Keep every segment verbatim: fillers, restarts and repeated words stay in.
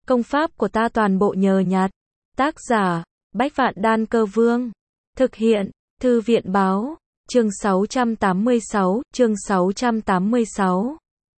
Công pháp của ta toàn bộ nhờ nhặt. Tác giả, Bách Vạn Đan Cơ Vương. Thực hiện, Thư viện Báo. Chương sáu trăm tám mươi sáu, chương sáu trăm tám mươi sáu.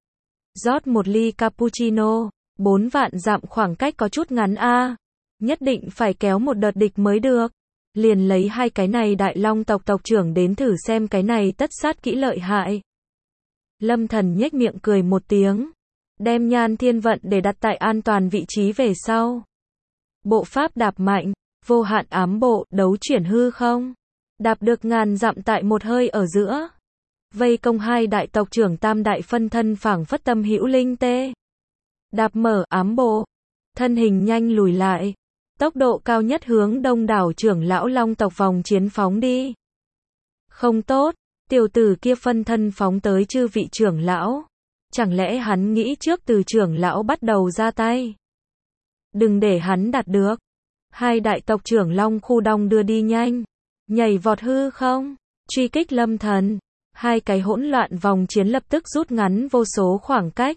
Rót một ly cappuccino, bốn vạn dặm khoảng cách có chút ngắn a. Nhất định phải kéo một đợt địch mới được. Liền lấy hai cái này đại long tộc tộc trưởng đến thử xem cái này tất sát kỹ lợi hại. Lâm Thần nhếch miệng cười một tiếng. Đem Nhan Thiên Vận để đặt tại an toàn vị trí về sau. Bộ pháp đạp mạnh, vô hạn ám bộ, đấu chuyển hư không. Đạp được ngàn dặm tại một hơi ở giữa. Vây công hai đại tộc trưởng tam đại phân thân phảng phất tâm hữu linh tê. Đạp mở ám bộ. Thân hình nhanh lùi lại. Tốc độ cao nhất hướng đông đảo trưởng lão long tộc vòng chiến phóng đi. Không tốt, tiểu tử kia phân thân phóng tới chư vị trưởng lão. Chẳng lẽ hắn nghĩ trước từ trưởng lão bắt đầu ra tay? Đừng để hắn đạt được. Hai đại tộc trưởng long khu đong đưa đi nhanh. Nhảy vọt hư không? Truy kích Lâm Thần. Hai cái hỗn loạn vòng chiến lập tức rút ngắn vô số khoảng cách.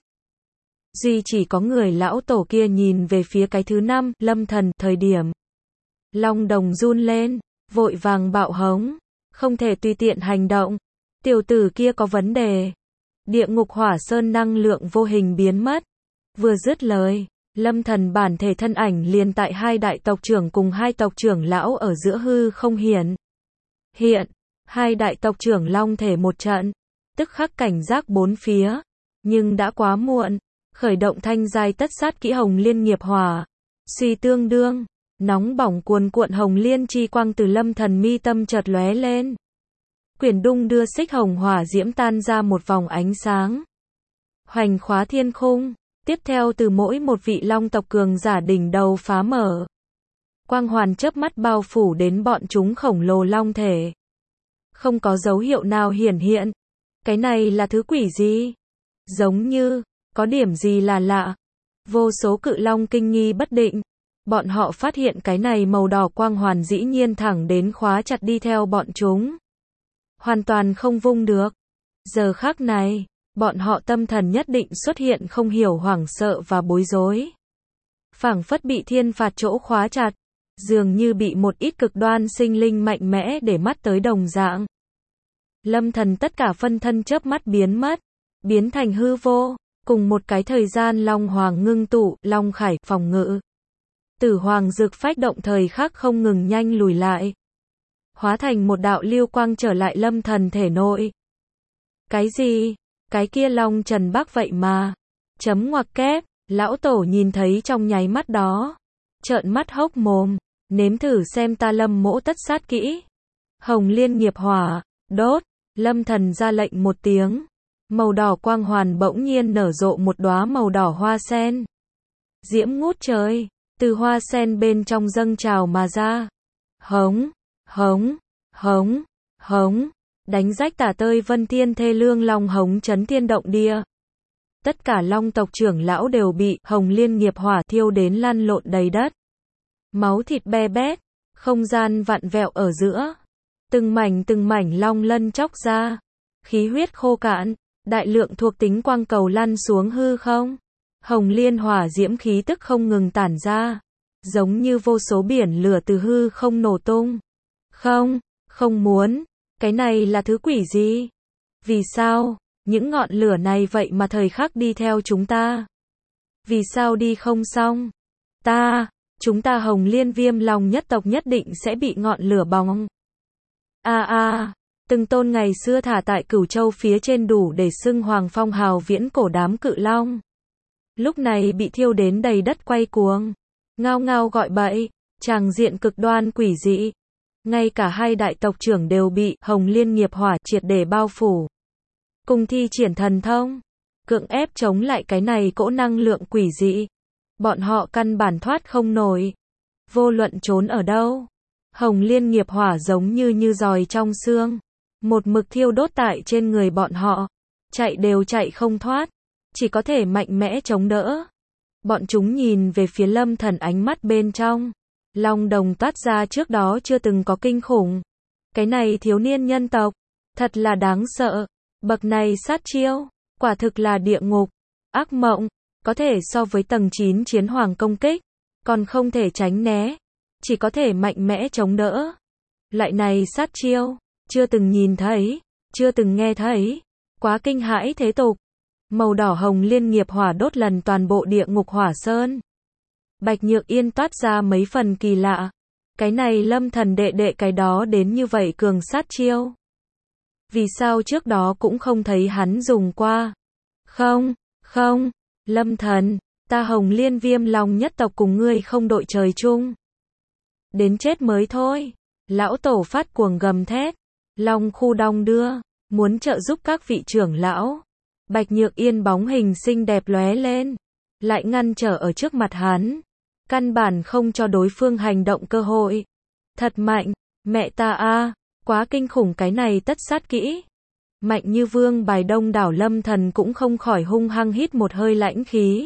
Duy chỉ có người lão tổ kia nhìn về phía cái thứ năm, Lâm Thần, thời điểm. Long đồng run lên, vội vàng bạo hống. Không thể tùy tiện hành động. Tiểu tử kia có vấn đề. Địa ngục hỏa sơn năng lượng vô hình biến mất. Vừa dứt lời, Lâm Thần bản thể thân ảnh liền tại hai đại tộc trưởng cùng hai tộc trưởng lão ở giữa hư không hiện. Hiện, hai đại tộc trưởng long thể một trận, tức khắc cảnh giác bốn phía, nhưng đã quá muộn, khởi động thanh giai tất sát kỹ hồng liên nghiệp hỏa, suy tương đương, nóng bỏng cuồn cuộn hồng liên chi quang từ Lâm Thần mi tâm chợt lóe lên. Quyển đung đưa xích hồng hỏa diễm tan ra một vòng ánh sáng. Hoành khóa thiên khung, tiếp theo từ mỗi một vị long tộc cường giả đỉnh đầu phá mở. Quang hoàn chớp mắt bao phủ đến bọn chúng khổng lồ long thể. Không có dấu hiệu nào hiển hiện. Cái này là thứ quỷ gì? Giống như, có điểm gì là lạ. Vô số cự long kinh nghi bất định. Bọn họ phát hiện cái này màu đỏ quang hoàn dĩ nhiên thẳng đến khóa chặt đi theo bọn chúng. Hoàn toàn không vung được. Giờ khắc này, bọn họ tâm thần nhất định xuất hiện không hiểu hoảng sợ và bối rối. Phảng phất bị thiên phạt chỗ khóa chặt, dường như bị một ít cực đoan sinh linh mạnh mẽ để mắt tới đồng dạng. Lâm Thần tất cả phân thân chớp mắt biến mất, biến thành hư vô, cùng một cái thời gian long hoàng ngưng tụ, long khải phòng ngự. Tử hoàng dược phách động thời khắc không ngừng nhanh lùi lại. Hóa thành một đạo lưu quang trở lại Lâm Thần thể nội. Cái gì? Cái kia long Trần Bắc vậy mà. Chấm ngoặc kép, lão tổ nhìn thấy trong nháy mắt đó. Trợn mắt hốc mồm, nếm thử xem ta Lâm mỗ tất sát kỹ. Hồng liên nghiệp hỏa, đốt, Lâm Thần ra lệnh một tiếng. Màu đỏ quang hoàn bỗng nhiên nở rộ một đóa màu đỏ hoa sen. Diễm ngút trời, từ hoa sen bên trong dâng trào mà ra. Hống, hống, hống, hống. Đánh rách tả tơi vân thiên thê lương long hống chấn thiên động địa. Tất cả long tộc trưởng lão đều bị hồng liên nghiệp hỏa thiêu đến lăn lộn đầy đất. Máu thịt be bét, không gian vặn vẹo ở giữa. Từng mảnh từng mảnh long lân chóc ra. Khí huyết khô cạn, đại lượng thuộc tính quang cầu lăn xuống hư không. Hồng liên hỏa diễm khí tức không ngừng tản ra. Giống như vô số biển lửa từ hư không nổ tung. Không, không muốn. Cái này là thứ quỷ gì? Vì sao? Những ngọn lửa này vậy mà thời khắc đi theo chúng ta. Vì sao đi không xong? Ta, chúng ta hồng liên viêm long nhất tộc nhất định sẽ bị ngọn lửa bỏng. A a, từng tôn ngày xưa thả tại Cửu Châu phía trên đủ để xưng hoàng phong hào viễn cổ đám cự long. Lúc này bị thiêu đến đầy đất quay cuồng. Ngao ngao gọi bậy, tràng diện cực đoan quỷ dị. Ngay cả hai đại tộc trưởng đều bị hồng liên nghiệp hỏa triệt để bao phủ. Cùng thi triển thần thông, cưỡng ép chống lại cái này cỗ năng lượng quỷ dị. Bọn họ căn bản thoát không nổi. Vô luận trốn ở đâu, hồng liên nghiệp hỏa giống như như giòi trong xương. Một mực thiêu đốt tại trên người bọn họ. Chạy đều chạy không thoát. Chỉ có thể mạnh mẽ chống đỡ. Bọn chúng nhìn về phía Lâm Thần ánh mắt bên trong. Long đồng toát ra trước đó chưa từng có kinh khủng. Cái này thiếu niên nhân tộc, thật là đáng sợ. Bậc này sát chiêu, quả thực là địa ngục, ác mộng. có thể so với tầng chín chiến hoàng công kích, còn không thể tránh né, chỉ có thể mạnh mẽ chống đỡ. Loại này sát chiêu, chưa từng nhìn thấy, chưa từng nghe thấy, quá kinh hãi thế tục. Màu đỏ hồng liên nghiệp hỏa đốt lần toàn bộ địa ngục hỏa sơn. Bạch Nhược Yên toát ra mấy phần kỳ lạ. Cái này Lâm Thần đệ đệ cái đó đến như vậy cường sát chiêu. Vì sao trước đó cũng không thấy hắn dùng qua? Không, không, Lâm Thần, ta Hồng Liên Viêm Long nhất tộc cùng ngươi không đội trời chung. Đến chết mới thôi. Lão tổ phát cuồng gầm thét. Long khu đong đưa, muốn trợ giúp các vị trưởng lão. Bạch Nhược Yên bóng hình xinh đẹp lóe lên, lại ngăn trở ở trước mặt hắn. Căn bản không cho đối phương hành động cơ hội. Thật mạnh, mẹ ta a, quá kinh khủng cái này tất sát kỹ. Mạnh như vương bài đông đảo Lâm Thần cũng không khỏi hung hăng hít một hơi lãnh khí.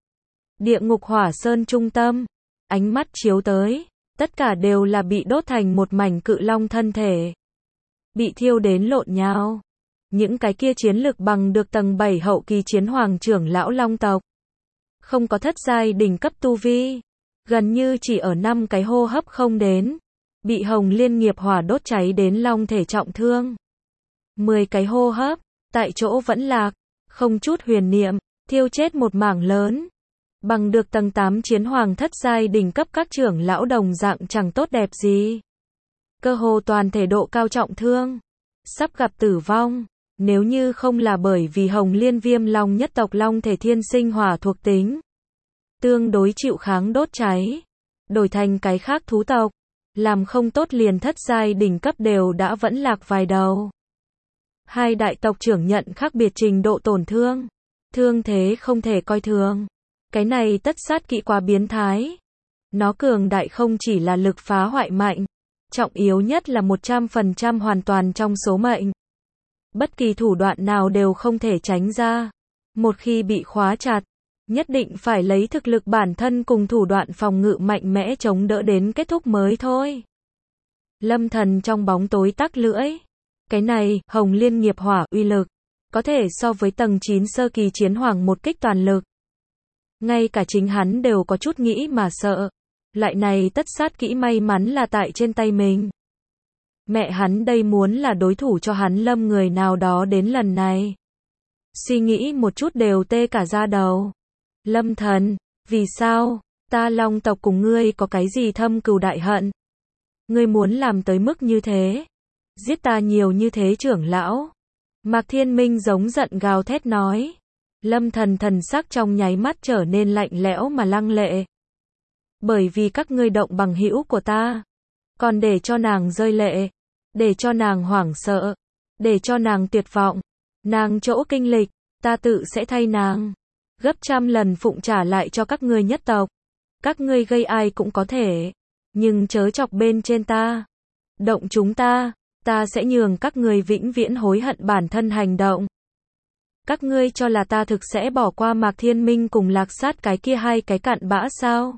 Địa ngục hỏa sơn trung tâm, ánh mắt chiếu tới, tất cả đều là bị đốt thành một mảnh cự long thân thể. Bị thiêu đến lộn nhào. Những cái kia chiến lực bằng được tầng bảy hậu kỳ chiến hoàng trưởng lão long tộc. Không có thất giai đỉnh cấp tu vi. Gần như chỉ ở năm cái hô hấp không đến. Bị hồng liên nghiệp hỏa đốt cháy đến long thể trọng thương. mười cái hô hấp, tại chỗ vẫn lạc, không chút huyền niệm, thiêu chết một mảng lớn. Bằng được tầng tám chiến hoàng thất giai đỉnh cấp các trưởng lão đồng dạng chẳng tốt đẹp gì. Cơ hồ toàn thể độ cao trọng thương. Sắp gặp tử vong. Nếu như không là bởi vì hồng liên viêm long nhất tộc long thể thiên sinh hỏa thuộc tính. Tương đối chịu kháng đốt cháy. Đổi thành cái khác thú tộc. Làm không tốt liền thất giai đỉnh cấp đều đã vẫn lạc vài đầu. Hai đại tộc trưởng nhận khác biệt trình độ tổn thương. Thương thế không thể coi thường. Cái này tất sát kỹ quá biến thái. Nó cường đại không chỉ là lực phá hoại mạnh. Trọng yếu nhất là một trăm phần trăm hoàn toàn trong số mệnh. Bất kỳ thủ đoạn nào đều không thể tránh ra. Một khi bị khóa chặt, nhất định phải lấy thực lực bản thân cùng thủ đoạn phòng ngự mạnh mẽ chống đỡ đến kết thúc mới thôi. Lâm Thần trong bóng tối tắc lưỡi. Cái này, hồng liên nghiệp hỏa uy lực, có thể so với tầng chín sơ kỳ chiến hoàng một kích toàn lực. Ngay cả chính hắn đều có chút nghĩ mà sợ. Loại này tất sát kỹ may mắn là tại trên tay mình. Mẹ hắn đây muốn là đối thủ cho hắn lâm người nào đó đến lần này. Suy nghĩ một chút đều tê cả da đầu. Lâm Thần, vì sao, ta long tộc cùng ngươi có cái gì thâm cừu đại hận? Ngươi muốn làm tới mức như thế? Giết ta nhiều như thế trưởng lão. Mạc Thiên Minh giống giận gào thét nói. Lâm Thần thần sắc trong nháy mắt trở nên lạnh lẽo mà lăng lệ. Bởi vì các ngươi động bằng hữu của ta. Còn để cho nàng rơi lệ. Để cho nàng hoảng sợ. Để cho nàng tuyệt vọng. Nàng chỗ kinh lịch, ta tự sẽ thay nàng. Gấp trăm lần phụng trả lại cho các ngươi nhất tộc. Các ngươi gây ai cũng có thể. Nhưng chớ chọc bên trên ta. Động chúng ta. Ta sẽ nhường các ngươi vĩnh viễn hối hận bản thân hành động. Các ngươi cho là ta thực sẽ bỏ qua Mạc Thiên Minh cùng Lạc Sát cái kia hai cái cặn bã sao?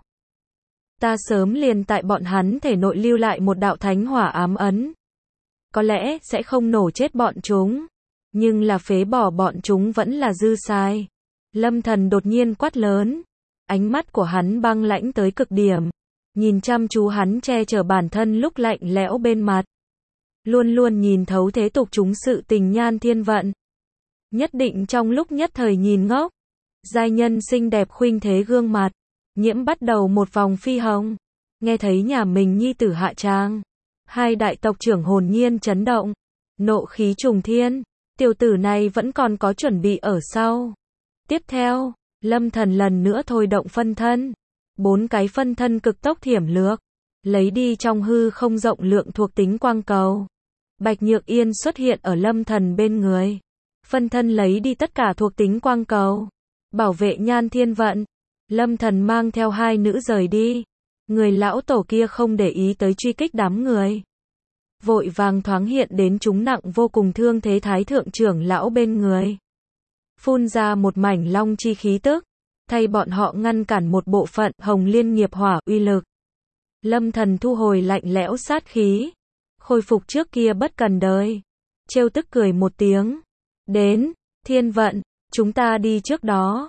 Ta sớm liền tại bọn hắn thể nội lưu lại một đạo thánh hỏa ám ấn. Có lẽ sẽ không nổ chết bọn chúng. Nhưng là phế bỏ bọn chúng vẫn là dư sai. Lâm Thần đột nhiên quát lớn. Ánh mắt của hắn băng lãnh tới cực điểm. Nhìn chăm chú hắn che chở bản thân lúc lạnh lẽo bên mặt. Luôn luôn nhìn thấu thế tục chúng sự tình Nhan Thiên Vận. Nhất định trong lúc nhất thời nhìn ngốc. Giai nhân xinh đẹp khuynh thế gương mặt. Nhiễm bắt đầu một vòng phi hồng. Nghe thấy nhà mình nhi tử hạ tràng. Hai đại tộc trưởng hồn nhiên chấn động. Nộ khí trùng thiên. Tiểu tử này vẫn còn có chuẩn bị ở sau. Tiếp theo, Lâm Thần lần nữa thôi động phân thân. Bốn cái phân thân cực tốc thiểm lược. Lấy đi trong hư không rộng lượng thuộc tính quang cầu. Bạch Nhược Yên xuất hiện ở Lâm Thần bên người. Phân thân lấy đi tất cả thuộc tính quang cầu. Bảo vệ Nhan Thiên Vận. Lâm Thần mang theo hai nữ rời đi. Người lão tổ kia không để ý tới truy kích đám người. Vội vàng thoáng hiện đến chúng nặng vô cùng thương thế thái thượng trưởng lão bên người. Phun ra một mảnh long chi khí tức. Thay bọn họ ngăn cản một bộ phận hồng liên nghiệp hỏa uy lực. Lâm Thần thu hồi lạnh lẽo sát khí. Khôi phục trước kia bất cần đời. Trêu tức cười một tiếng. Đến, Thiên Vận, chúng ta đi trước đó.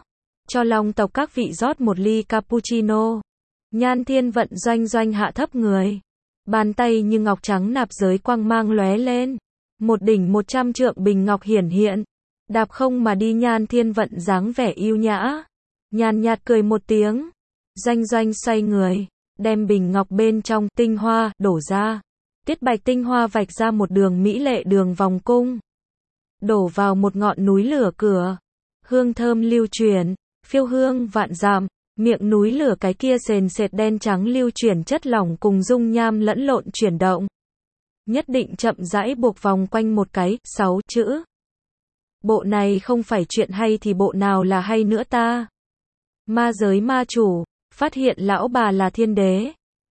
cho long tộc các vị rót một ly cappuccino. Nhan Thiên Vận doanh doanh hạ thấp người. Bàn tay như ngọc trắng nạp giới quang mang lóe lên. Một đỉnh một trăm trượng bình ngọc hiển hiện. Đạp không mà đi Nhan Thiên Vận dáng vẻ yêu nhã. Nhàn nhạt cười một tiếng. Doanh doanh xoay người. Đem bình ngọc bên trong tinh hoa đổ ra. Tiết bạch tinh hoa vạch ra một đường mỹ lệ đường vòng cung. Đổ vào một ngọn núi lửa cửa. Hương thơm lưu chuyển. Phiêu hương vạn dặm. Miệng núi lửa cái kia sền sệt đen trắng lưu chuyển chất lỏng cùng dung nham lẫn lộn chuyển động. Nhất định chậm rãi buộc vòng quanh một cái, sáu chữ. Bộ này không phải chuyện hay thì bộ nào là hay nữa ta? Ma giới ma chủ, phát hiện lão bà là thiên đế.